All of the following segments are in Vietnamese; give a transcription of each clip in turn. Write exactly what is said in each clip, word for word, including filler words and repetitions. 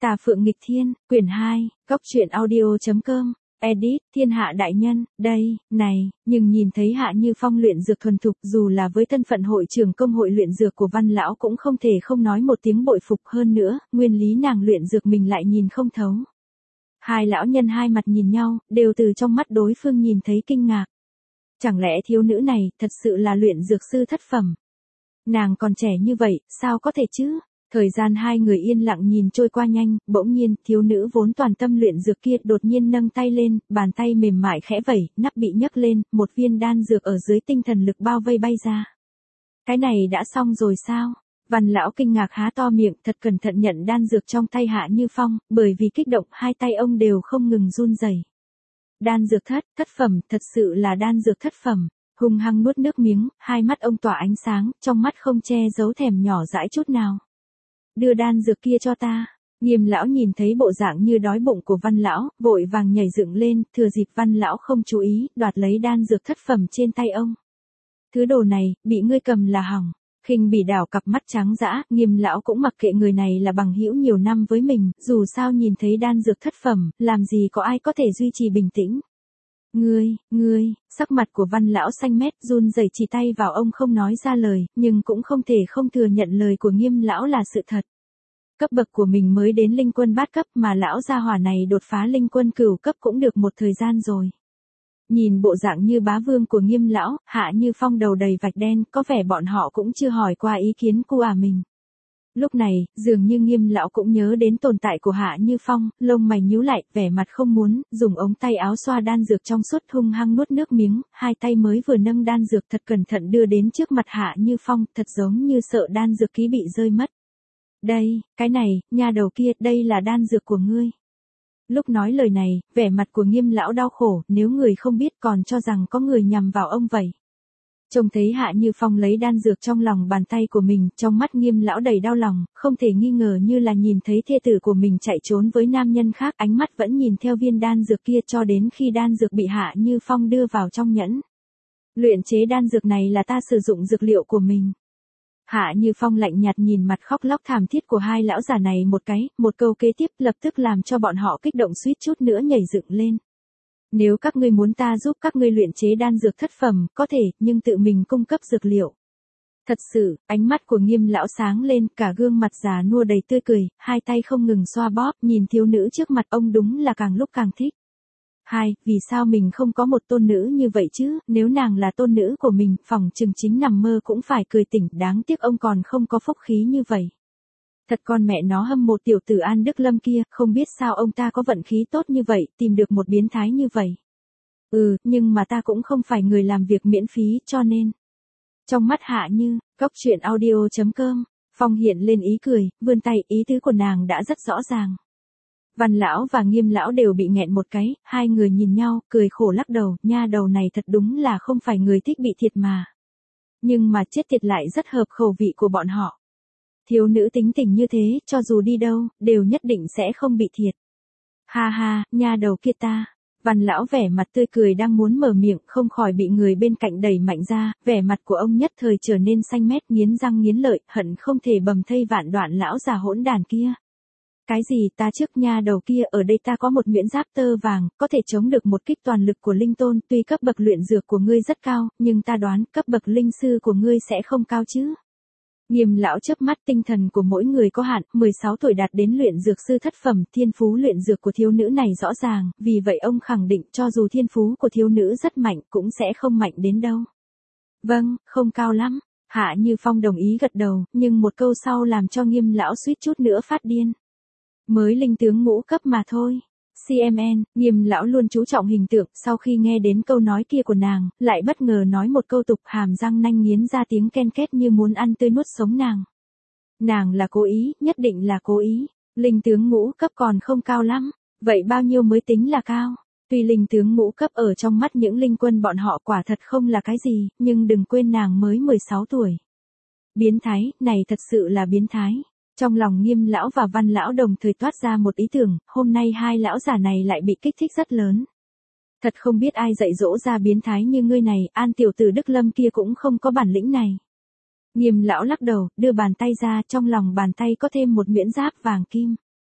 Tà Phượng Nghịch Thiên, quyển hai, Cóc truyện audio chấm com, edit, thiên hạ đại nhân, đây, này, nhưng nhìn thấy Hạ Như Phong luyện dược thuần thục dù là với thân phận hội trưởng công hội luyện dược của Văn Lão cũng không thể không nói một tiếng bội phục hơn nữa, nguyên lý nàng luyện dược mình lại nhìn không thấu. Hai lão nhân hai mặt nhìn nhau, đều từ trong mắt đối phương nhìn thấy kinh ngạc. Chẳng lẽ thiếu nữ này thật sự là luyện dược sư thất phẩm? Nàng còn trẻ như vậy, sao có thể chứ? Thời gian hai người yên lặng nhìn trôi qua nhanh, bỗng nhiên, thiếu nữ vốn toàn tâm luyện dược kia đột nhiên nâng tay lên, bàn tay mềm mại khẽ vẩy, nắp bị nhấc lên, một viên đan dược ở dưới tinh thần lực bao vây bay ra. Cái này đã xong rồi sao? Văn Lão kinh ngạc há to miệng, thật cẩn thận nhận đan dược trong tay Hạ Như Phong, bởi vì kích động hai tay ông đều không ngừng run rẩy. Đan dược thất, thất phẩm, thật sự là đan dược thất phẩm. Hung hăng nuốt nước miếng, hai mắt ông tỏa ánh sáng, trong mắt không che giấu thèm nhỏ dãi chút nào. Đưa đan dược kia cho ta. Nghiêm lão nhìn thấy bộ dạng như đói bụng của Văn Lão, vội vàng nhảy dựng lên, thừa dịp Văn Lão không chú ý, đoạt lấy đan dược thất phẩm trên tay ông. Thứ đồ này, bị ngươi cầm là hỏng. Khinh bỉ đảo cặp mắt trắng dã, Nghiêm lão cũng mặc kệ người này là bằng hữu nhiều năm với mình, dù sao nhìn thấy đan dược thất phẩm, làm gì có ai có thể duy trì bình tĩnh. Ngươi, ngươi, sắc mặt của Văn Lão xanh mét, run rẩy chỉ tay vào ông không nói ra lời, nhưng cũng không thể không thừa nhận lời của Nghiêm lão là sự thật. Cấp bậc của mình mới đến linh quân bát cấp mà lão gia hỏa này đột phá linh quân cửu cấp cũng được một thời gian rồi. Nhìn bộ dạng như bá vương của Nghiêm lão, Hạ Như Phong đầu đầy vạch đen, có vẻ bọn họ cũng chưa hỏi qua ý kiến của à mình. Lúc này, dường như Nghiêm lão cũng nhớ đến tồn tại của Hạ Như Phong, lông mày nhíu lại, vẻ mặt không muốn, dùng ống tay áo xoa đan dược trong suốt hung hăng nuốt nước miếng, hai tay mới vừa nâng đan dược thật cẩn thận đưa đến trước mặt Hạ Như Phong, thật giống như sợ đan dược ký bị rơi mất. Đây, cái này, nha đầu kia, đây là đan dược của ngươi. Lúc nói lời này, vẻ mặt của Nghiêm lão đau khổ, nếu người không biết còn cho rằng có người nhằm vào ông vậy. Trông thấy Hạ Như Phong lấy đan dược trong lòng bàn tay của mình, trong mắt Nghiêm lão đầy đau lòng, không thể nghi ngờ như là nhìn thấy thê tử của mình chạy trốn với nam nhân khác, ánh mắt vẫn nhìn theo viên đan dược kia cho đến khi đan dược bị Hạ Như Phong đưa vào trong nhẫn. Luyện chế đan dược này là ta sử dụng dược liệu của mình. Hạ Như Phong lạnh nhạt nhìn mặt khóc lóc thảm thiết của hai lão già này một cái, một câu kế tiếp lập tức làm cho bọn họ kích động suýt chút nữa nhảy dựng lên. Nếu các ngươi muốn ta giúp các ngươi luyện chế đan dược thất phẩm, có thể, nhưng tự mình cung cấp dược liệu. Thật sự, ánh mắt của Nghiêm lão sáng lên, cả gương mặt già nua đầy tươi cười, hai tay không ngừng xoa bóp, nhìn thiếu nữ trước mặt ông đúng là càng lúc càng thích. Hai, vì sao mình không có một tôn nữ như vậy chứ, nếu nàng là tôn nữ của mình, phỏng chừng chính nằm mơ cũng phải cười tỉnh, đáng tiếc ông còn không có phúc khí như vậy. Thật con mẹ nó hâm mộ tiểu tử An Đức Lâm kia, không biết sao ông ta có vận khí tốt như vậy, tìm được một biến thái như vậy. Ừ, nhưng mà ta cũng không phải người làm việc miễn phí, cho nên. Trong mắt Hạ Như, Cóc truyện audio chấm com, Phong hiện lên ý cười, vươn tay, ý tứ của nàng đã rất rõ ràng. Văn Lão và Nghiêm lão đều bị nghẹn một cái, hai người nhìn nhau, cười khổ lắc đầu, nha đầu này thật đúng là không phải người thích bị thiệt mà. Nhưng mà chết tiệt lại rất hợp khẩu vị của bọn họ. Thiếu nữ tính tình như thế, cho dù đi đâu, đều nhất định sẽ không bị thiệt. Ha ha, nha đầu kia ta. Văn Lão vẻ mặt tươi cười đang muốn mở miệng, không khỏi bị người bên cạnh đẩy mạnh ra, vẻ mặt của ông nhất thời trở nên xanh mét, nghiến răng nghiến lợi, hận không thể bầm thây vạn đoạn lão già hỗn đàn kia. Cái gì ta trước nha đầu kia, ở đây ta có một nhuyễn giáp tơ vàng, có thể chống được một kích toàn lực của linh tôn, tuy cấp bậc luyện dược của ngươi rất cao, nhưng ta đoán cấp bậc linh sư của ngươi sẽ không cao chứ. Nghiêm lão chớp mắt, tinh thần của mỗi người có hạn, mười sáu tuổi đạt đến luyện dược sư thất phẩm, thiên phú luyện dược của thiếu nữ này rõ ràng, vì vậy ông khẳng định cho dù thiên phú của thiếu nữ rất mạnh cũng sẽ không mạnh đến đâu. Vâng, không cao lắm. Hạ Như Phong đồng ý gật đầu, nhưng một câu sau làm cho Nghiêm lão suýt chút nữa phát điên. Mới linh tướng ngũ cấp mà thôi. xê em en, Nghiêm lão luôn chú trọng hình tượng, sau khi nghe đến câu nói kia của nàng, lại bất ngờ nói một câu tục, hàm răng nanh nghiến ra tiếng ken két như muốn ăn tươi nuốt sống nàng. Nàng là cố ý, nhất định là cố ý. Linh tướng ngũ cấp còn không cao lắm, vậy bao nhiêu mới tính là cao? Tuy linh tướng ngũ cấp ở trong mắt những linh quân bọn họ quả thật không là cái gì, nhưng đừng quên nàng mới mười sáu tuổi. Biến thái, này thật sự là biến thái. Trong lòng Nghiêm lão và Văn lão đồng thời toát ra một ý tưởng, hôm nay hai lão già này lại bị kích thích rất lớn. Thật không biết ai dạy dỗ ra biến thái như ngươi này, An tiểu tử Đức Lâm kia cũng không có bản lĩnh này. Nghiêm lão lắc đầu, đưa bàn tay ra, trong lòng bàn tay có thêm một nhuyễn giáp vàng kim.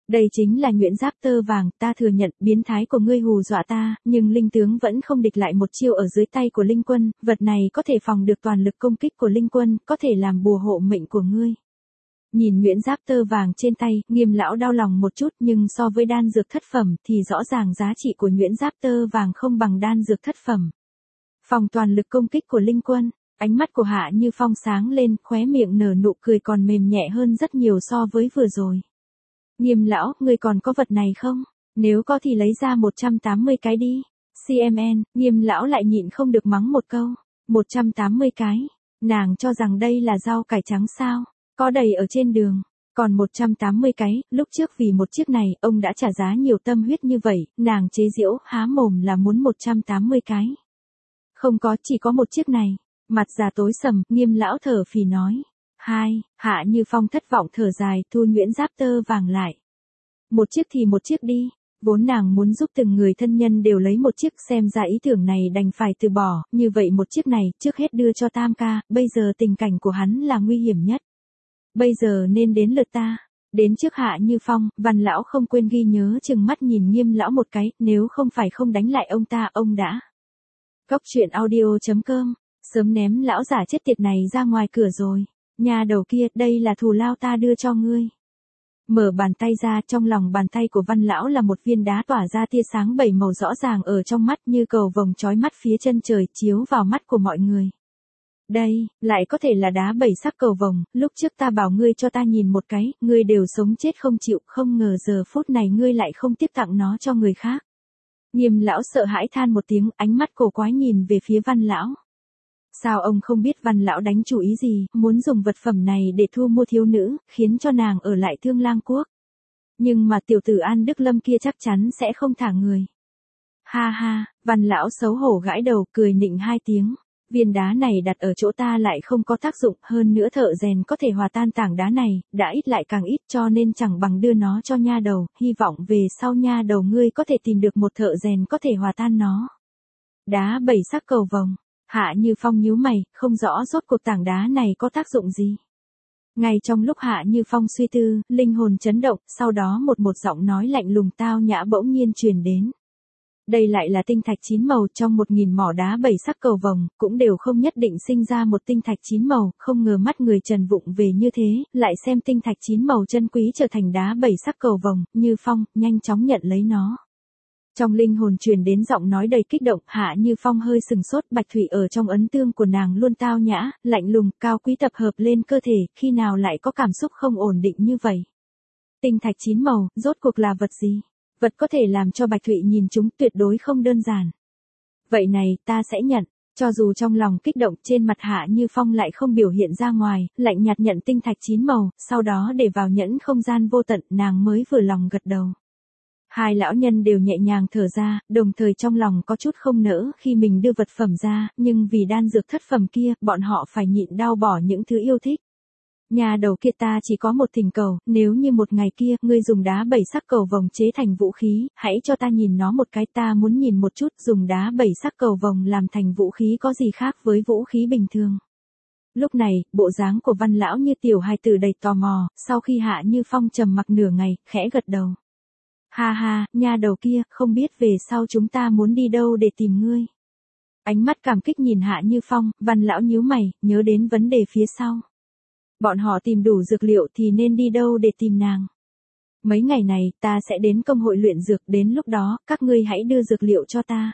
Đây chính là nhuyễn giáp tơ vàng, ta thừa nhận biến thái của ngươi hù dọa ta, nhưng linh tướng vẫn không địch lại một chiêu ở dưới tay của linh quân, vật này có thể phòng được toàn lực công kích của linh quân, có thể làm bùa hộ mệnh của ngươi. Nhìn nhuyễn giáp tơ vàng trên tay, Nghiêm lão đau lòng một chút, nhưng so với đan dược thất phẩm thì rõ ràng giá trị của nhuyễn giáp tơ vàng không bằng đan dược thất phẩm. Phòng toàn lực công kích của linh quân, ánh mắt của Hạ Như Phong sáng lên, khóe miệng nở nụ cười còn mềm nhẹ hơn rất nhiều so với vừa rồi. Nghiêm lão, ngươi còn có vật này không? Nếu có thì lấy ra một trăm tám mươi cái đi. xê em en, Nghiêm lão lại nhịn không được mắng một câu. một trăm tám mươi cái. Nàng cho rằng đây là rau cải trắng sao? Có đầy ở trên đường. Còn một trăm tám mươi cái, lúc trước vì một chiếc này, ông đã trả giá nhiều tâm huyết như vậy, nàng chế giễu, há mồm là muốn một trăm tám mươi cái. Không có, chỉ có một chiếc này. Mặt già tối sầm, Nghiêm lão thở phì nói. Hai, Hạ Như Phong thất vọng thở dài, thu nhuyễn giáp tơ vàng lại. Một chiếc thì một chiếc đi. Vốn nàng muốn giúp từng người thân nhân đều lấy một chiếc, xem ra ý tưởng này đành phải từ bỏ, như vậy một chiếc này, trước hết đưa cho Tam ca, bây giờ tình cảnh của hắn là nguy hiểm nhất. Bây giờ nên đến lượt ta. Đến trước Hạ Như Phong, Văn lão không quên ghi nhớ chừng mắt nhìn Nghiêm lão một cái, nếu không phải không đánh lại ông ta, ông đã. Cóc truyện audio chấm com, sớm ném lão giả chết tiệt này ra ngoài cửa rồi. Nhà đầu kia, đây là thù lao ta đưa cho ngươi. Mở bàn tay ra, trong lòng bàn tay của Văn lão là một viên đá tỏa ra tia sáng bảy màu rõ ràng ở trong mắt như cầu vồng chói mắt phía chân trời chiếu vào mắt của mọi người. Đây, lại có thể là đá bảy sắc cầu vồng, lúc trước ta bảo ngươi cho ta nhìn một cái, ngươi đều sống chết không chịu, không ngờ giờ phút này ngươi lại không tiếp tặng nó cho người khác. Nghiêm lão sợ hãi than một tiếng, ánh mắt cổ quái nhìn về phía Văn lão. Sao ông không biết Văn lão đánh chủ ý gì, muốn dùng vật phẩm này để thu mua thiếu nữ, khiến cho nàng ở lại Thương Lang Quốc. Nhưng mà tiểu tử An Đức Lâm kia chắc chắn sẽ không thả người. Ha ha, Văn lão xấu hổ gãi đầu, cười nịnh hai tiếng. Viên đá này đặt ở chỗ ta lại không có tác dụng, hơn nữa thợ rèn có thể hòa tan tảng đá này, đã ít lại càng ít cho nên chẳng bằng đưa nó cho nha đầu, hy vọng về sau nha đầu ngươi có thể tìm được một thợ rèn có thể hòa tan nó. Đá bảy sắc cầu vồng. Hạ Như Phong nhíu mày, không rõ rốt cuộc tảng đá này có tác dụng gì. Ngay trong lúc Hạ Như Phong suy tư, linh hồn chấn động, sau đó một một giọng nói lạnh lùng tao nhã bỗng nhiên truyền đến. Đây lại là tinh thạch chín màu, trong một nghìn mỏ đá bảy sắc cầu vồng, cũng đều không nhất định sinh ra một tinh thạch chín màu, không ngờ mắt người Trần vụng về như thế, lại xem tinh thạch chín màu chân quý trở thành đá bảy sắc cầu vồng, Như Phong, nhanh chóng nhận lấy nó. Trong linh hồn truyền đến giọng nói đầy kích động, Hạ Như Phong hơi sừng sốt, bạch thủy ở trong ấn tương của nàng luôn tao nhã, lạnh lùng, cao quý tập hợp lên cơ thể, khi nào lại có cảm xúc không ổn định như vậy. Tinh thạch chín màu, rốt cuộc là vật gì? Vật có thể làm cho bạch thủy nhìn chúng tuyệt đối không đơn giản. Vậy này, ta sẽ nhận. Cho dù trong lòng kích động, trên mặt Hạ Như Phong lại không biểu hiện ra ngoài, lạnh nhạt nhận tinh thạch chín màu, sau đó để vào nhẫn không gian vô tận, nàng mới vừa lòng gật đầu. Hai lão nhân đều nhẹ nhàng thở ra, đồng thời trong lòng có chút không nỡ khi mình đưa vật phẩm ra, nhưng vì đan dược thất phẩm kia, bọn họ phải nhịn đau bỏ những thứ yêu thích. Nhà đầu kia, ta chỉ có một thỉnh cầu, nếu như một ngày kia, ngươi dùng đá bảy sắc cầu vồng chế thành vũ khí, hãy cho ta nhìn nó một cái, ta muốn nhìn một chút, dùng đá bảy sắc cầu vồng làm thành vũ khí có gì khác với vũ khí bình thường. Lúc này, bộ dáng của Văn lão như tiểu hài tử đầy tò mò, sau khi Hạ Như Phong trầm mặc nửa ngày, khẽ gật đầu. Ha ha, nha đầu kia, không biết về sau chúng ta muốn đi đâu để tìm ngươi. Ánh mắt cảm kích nhìn Hạ Như Phong, Văn lão nhíu mày, nhớ đến vấn đề phía sau. Bọn họ tìm đủ dược liệu thì nên đi đâu để tìm nàng. Mấy ngày này, ta sẽ đến công hội luyện dược, đến lúc đó, các ngươi hãy đưa dược liệu cho ta.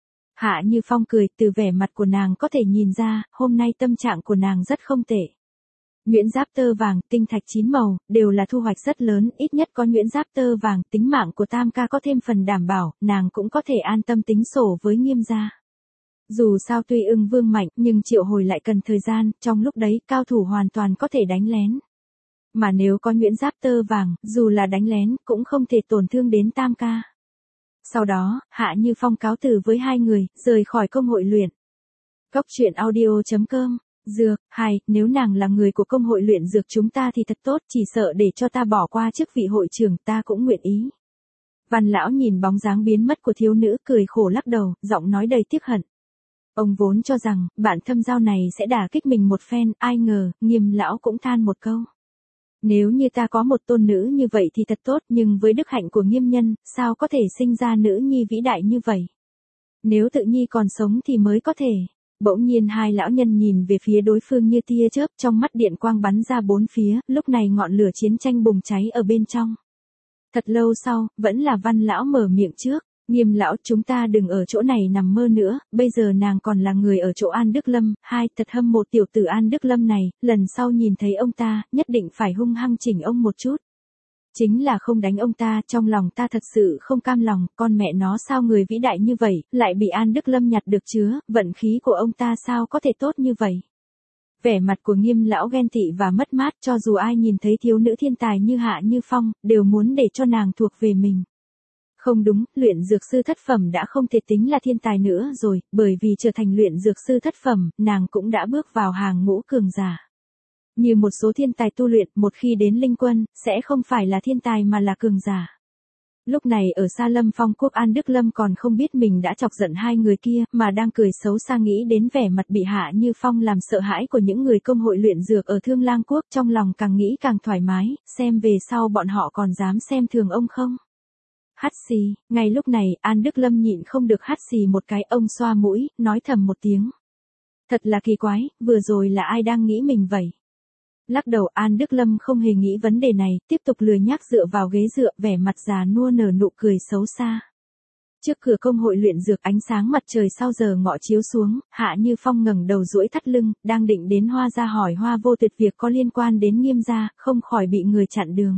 Hạ Như Phong cười, từ vẻ mặt của nàng có thể nhìn ra, hôm nay tâm trạng của nàng rất không tệ. Nhuyễn giáp tơ vàng, tinh thạch chín màu, đều là thu hoạch rất lớn, ít nhất có nhuyễn giáp tơ vàng, tính mạng của Tam ca có thêm phần đảm bảo, nàng cũng có thể an tâm tính sổ với Nghiêm gia. Dù sao tuy Ưng Vương mạnh, nhưng triệu hồi lại cần thời gian, trong lúc đấy, cao thủ hoàn toàn có thể đánh lén. Mà nếu có nhuyễn giáp tơ vàng, dù là đánh lén, cũng không thể tổn thương đến Tam ca. Sau đó, Hạ Như Phong cáo từ với hai người, rời khỏi công hội luyện. Cóc truyện audio chấm com. Dược, hai, nếu nàng là người của công hội luyện dược chúng ta thì thật tốt, chỉ sợ để cho ta bỏ qua chức vị hội trưởng, ta cũng nguyện ý. Văn lão nhìn bóng dáng biến mất của thiếu nữ, cười khổ lắc đầu, giọng nói đầy tiếc hận. Ông vốn cho rằng, bạn thâm giao này sẽ đả kích mình một phen, ai ngờ, Nghiêm lão cũng than một câu. Nếu như ta có một tôn nữ như vậy thì thật tốt, nhưng với đức hạnh của Nghiêm Nhân, sao có thể sinh ra nữ nhi vĩ đại như vậy? Nếu Tự Nhi còn sống thì mới có thể. Bỗng nhiên hai lão nhân nhìn về phía đối phương như tia chớp, trong mắt điện quang bắn ra bốn phía, lúc này ngọn lửa chiến tranh bùng cháy ở bên trong. Thật lâu sau, vẫn là Văn lão mở miệng trước. Nghiêm lão, chúng ta đừng ở chỗ này nằm mơ nữa, bây giờ nàng còn là người ở chỗ An Đức Lâm, hai, thật hâm mộ tiểu tử An Đức Lâm này, lần sau nhìn thấy ông ta, nhất định phải hung hăng chỉnh ông một chút. Chính là không đánh ông ta, trong lòng ta thật sự không cam lòng, con mẹ nó sao người vĩ đại như vậy, lại bị An Đức Lâm nhặt được chứa, vận khí của ông ta sao có thể tốt như vậy. Vẻ mặt của Nghiêm lão ghen tị và mất mát, cho dù ai nhìn thấy thiếu nữ thiên tài như Hạ Như Phong, đều muốn để cho nàng thuộc về mình. Không đúng, luyện dược sư thất phẩm đã không thể tính là thiên tài nữa rồi, bởi vì trở thành luyện dược sư thất phẩm, nàng cũng đã bước vào hàng ngũ cường giả. Như một số thiên tài tu luyện, một khi đến linh quân, sẽ không phải là thiên tài mà là cường giả. Lúc này ở Sa Lâm Phong quốc An Đức Lâm còn không biết mình đã chọc giận hai người kia, mà đang cười xấu xa nghĩ đến vẻ mặt bị Hạ Như Phong làm sợ hãi của những người công hội luyện dược ở Thương Lang quốc, trong lòng càng nghĩ càng thoải mái, xem về sau bọn họ còn dám xem thường ông không. Hắt xì, ngay lúc này, An Đức Lâm nhịn không được hắt xì một cái, ông xoa mũi, nói thầm một tiếng. Thật là kỳ quái, vừa rồi là ai đang nghĩ mình vậy? Lắc đầu, An Đức Lâm không hề nghĩ vấn đề này, tiếp tục lười nhác dựa vào ghế dựa, vẻ mặt già nua nở nụ cười xấu xa. Trước cửa công hội luyện dược, ánh sáng mặt trời sau giờ ngọ chiếu xuống, Hạ Như Phong ngẩng đầu duỗi thắt lưng, đang định đến Hoa gia hỏi Hoa Vô Tuyệt việc có liên quan đến Nghiêm gia, không khỏi bị người chặn đường.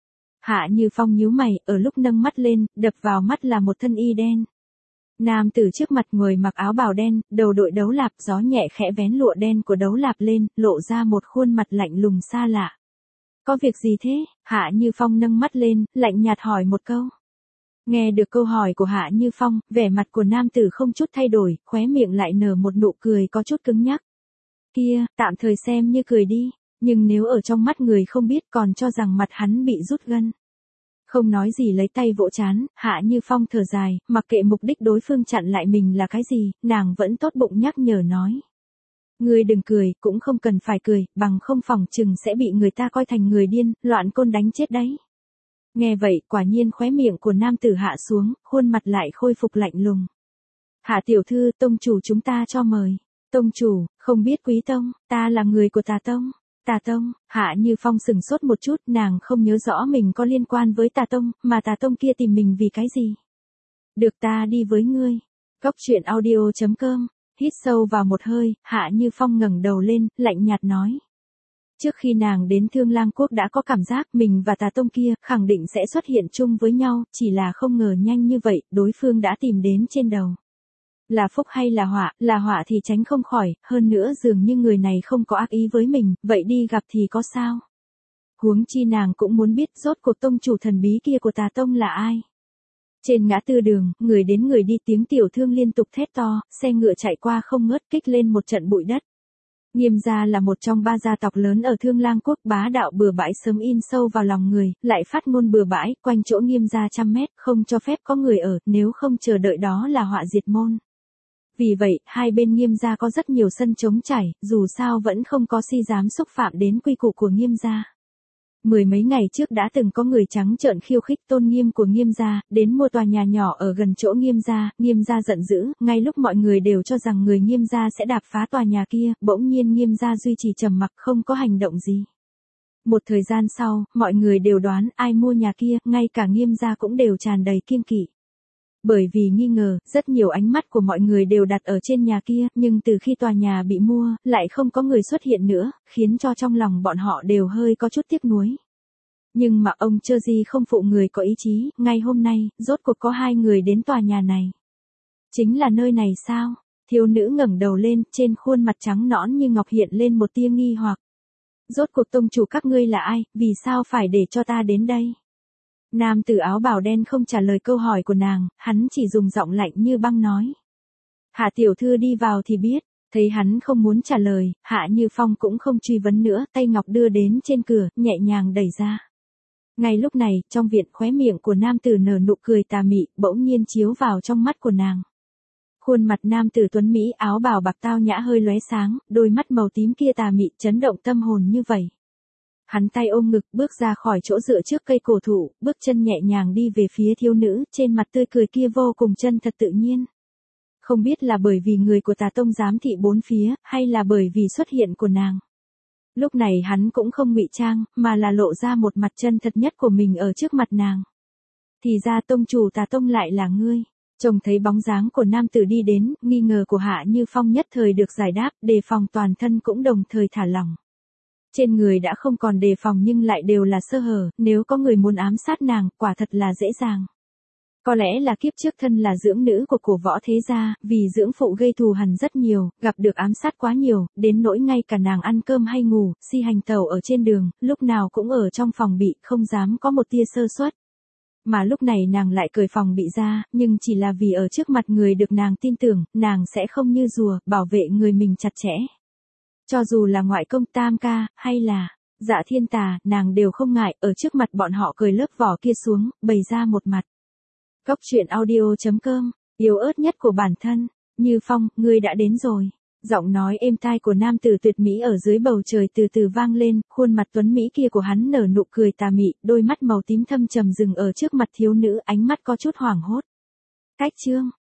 Hạ Như Phong nhíu mày, ở lúc nâng mắt lên, đập vào mắt là một thân y đen. Nam tử trước mặt người mặc áo bào đen, đầu đội đấu lạp, gió nhẹ khẽ vén lụa đen của đấu lạp lên, lộ ra một khuôn mặt lạnh lùng xa lạ. Có việc gì thế? Hạ Như Phong nâng mắt lên, lạnh nhạt hỏi một câu. Nghe được câu hỏi của Hạ Như Phong, vẻ mặt của nam tử không chút thay đổi, khóe miệng lại nở một nụ cười có chút cứng nhắc. Kia, tạm thời xem như cười đi, nhưng nếu ở trong mắt người không biết còn cho rằng mặt hắn bị rút gân. Không nói gì lấy tay vỗ chán, Hạ Như Phong thở dài, mặc kệ mục đích đối phương chặn lại mình là cái gì, nàng vẫn tốt bụng nhắc nhở nói. Ngươi đừng cười, cũng không cần phải cười, bằng không phòng chừng sẽ bị người ta coi thành người điên, loạn côn đánh chết đấy. Nghe vậy, quả nhiên khóe miệng của nam tử hạ xuống, khuôn mặt lại khôi phục lạnh lùng. Hạ tiểu thư, tông chủ chúng ta cho mời. Tông chủ, không biết quý tông, ta là người của Tà Tông. Tà Tông, Hạ Như Phong sừng sốt một chút, nàng không nhớ rõ mình có liên quan với Tà Tông, mà Tà Tông kia tìm mình vì cái gì. Được, ta đi với ngươi. Cốc truyện audio chấm com, hít sâu vào một hơi, Hạ Như Phong ngẩng đầu lên, lạnh nhạt nói. Trước khi nàng đến Thương Lang quốc đã có cảm giác mình và Tà Tông kia khẳng định sẽ xuất hiện chung với nhau, chỉ là không ngờ nhanh như vậy, đối phương đã tìm đến trên đầu. Là phúc hay là họa, là họa thì tránh không khỏi, hơn nữa dường như người này không có ác ý với mình, vậy đi gặp thì có sao? Huống chi nàng cũng muốn biết rốt cuộc tông chủ thần bí kia của Tà Tông là ai. Trên ngã tư đường, người đến người đi, tiếng tiểu thương liên tục thét to, xe ngựa chạy qua không ngớt, kích lên một trận bụi đất. Nghiêm gia là một trong ba gia tộc lớn ở Thương Lang quốc, bá đạo bừa bãi sớm in sâu vào lòng người, lại phát ngôn bừa bãi, quanh chỗ Nghiêm gia trăm mét, không cho phép có người ở, nếu không chờ đợi đó là họa diệt môn. Vì vậy, hai bên Nghiêm gia có rất nhiều sân trống trải, dù sao vẫn không có si dám xúc phạm đến quy củ của Nghiêm gia. Mười mấy ngày trước đã từng có người trắng trợn khiêu khích tôn nghiêm của Nghiêm gia, đến mua tòa nhà nhỏ ở gần chỗ Nghiêm gia, Nghiêm gia giận dữ, ngay lúc mọi người đều cho rằng người Nghiêm gia sẽ đạp phá tòa nhà kia, bỗng nhiên Nghiêm gia duy trì trầm mặc không có hành động gì. Một thời gian sau, mọi người đều đoán ai mua nhà kia, ngay cả Nghiêm gia cũng đều tràn đầy kiêng kỵ. Bởi vì nghi ngờ, rất nhiều ánh mắt của mọi người đều đặt ở trên nhà kia, nhưng từ khi tòa nhà bị mua, lại không có người xuất hiện nữa, khiến cho trong lòng bọn họ đều hơi có chút tiếc nuối. Nhưng mà ông Chơ Di không phụ người có ý chí, ngay hôm nay, rốt cuộc có hai người đến tòa nhà này. Chính là nơi này sao? Thiếu nữ ngẩng đầu lên, trên khuôn mặt trắng nõn như ngọc hiện lên một tia nghi hoặc. Rốt cuộc tông chủ các ngươi là ai, vì sao phải để cho ta đến đây? Nam tử áo bào đen không trả lời câu hỏi của nàng, hắn chỉ dùng giọng lạnh như băng nói. Hạ tiểu thư đi vào thì biết, thấy hắn không muốn trả lời, Hạ Như Phong cũng không truy vấn nữa, tay ngọc đưa đến trên cửa, nhẹ nhàng đẩy ra. Ngay lúc này, trong viện khóe miệng của nam tử nở nụ cười tà mị, bỗng nhiên chiếu vào trong mắt của nàng. Khuôn mặt nam tử tuấn Mỹ áo bào bạc tao nhã hơi lóe sáng, đôi mắt màu tím kia tà mị chấn động tâm hồn như vậy. Hắn tay ôm ngực bước ra khỏi chỗ dựa trước cây cổ thụ, bước chân nhẹ nhàng đi về phía thiếu nữ, trên mặt tươi cười kia vô cùng chân thật tự nhiên. Không biết là bởi vì người của Tà Tông giám thị bốn phía, hay là bởi vì xuất hiện của nàng. Lúc này hắn cũng không ngụy trang, mà là lộ ra một mặt chân thật nhất của mình ở trước mặt nàng. Thì ra tông chủ Tà Tông lại là ngươi. Trông thấy bóng dáng của nam tử đi đến, nghi ngờ của Hạ Như Phong nhất thời được giải đáp, đề phòng toàn thân cũng đồng thời thả lỏng. Trên người đã không còn đề phòng nhưng lại đều là sơ hở, nếu có người muốn ám sát nàng, quả thật là dễ dàng. Có lẽ là kiếp trước thân là dưỡng nữ của cổ võ thế gia, vì dưỡng phụ gây thù hằn rất nhiều, gặp được ám sát quá nhiều, đến nỗi ngay cả nàng ăn cơm hay ngủ, si hành tẩu ở trên đường, lúc nào cũng ở trong phòng bị, không dám có một tia sơ suất. Mà lúc này nàng lại cởi phòng bị ra, nhưng chỉ là vì ở trước mặt người được nàng tin tưởng, nàng sẽ không như rùa, bảo vệ người mình chặt chẽ. Cho dù là ngoại công Tam ca, hay là Dạ Thiên Tà, nàng đều không ngại, ở trước mặt bọn họ cởi lớp vỏ kia xuống, bày ra một mặt. Góc truyện audio chấm com, yếu ớt nhất của bản thân, Như Phong, ngươi đã đến rồi. Giọng nói êm tai của nam tử tuyệt mỹ ở dưới bầu trời từ từ vang lên, khuôn mặt tuấn mỹ kia của hắn nở nụ cười tà mị, đôi mắt màu tím thâm trầm dừng ở trước mặt thiếu nữ, ánh mắt có chút hoảng hốt. Cách chương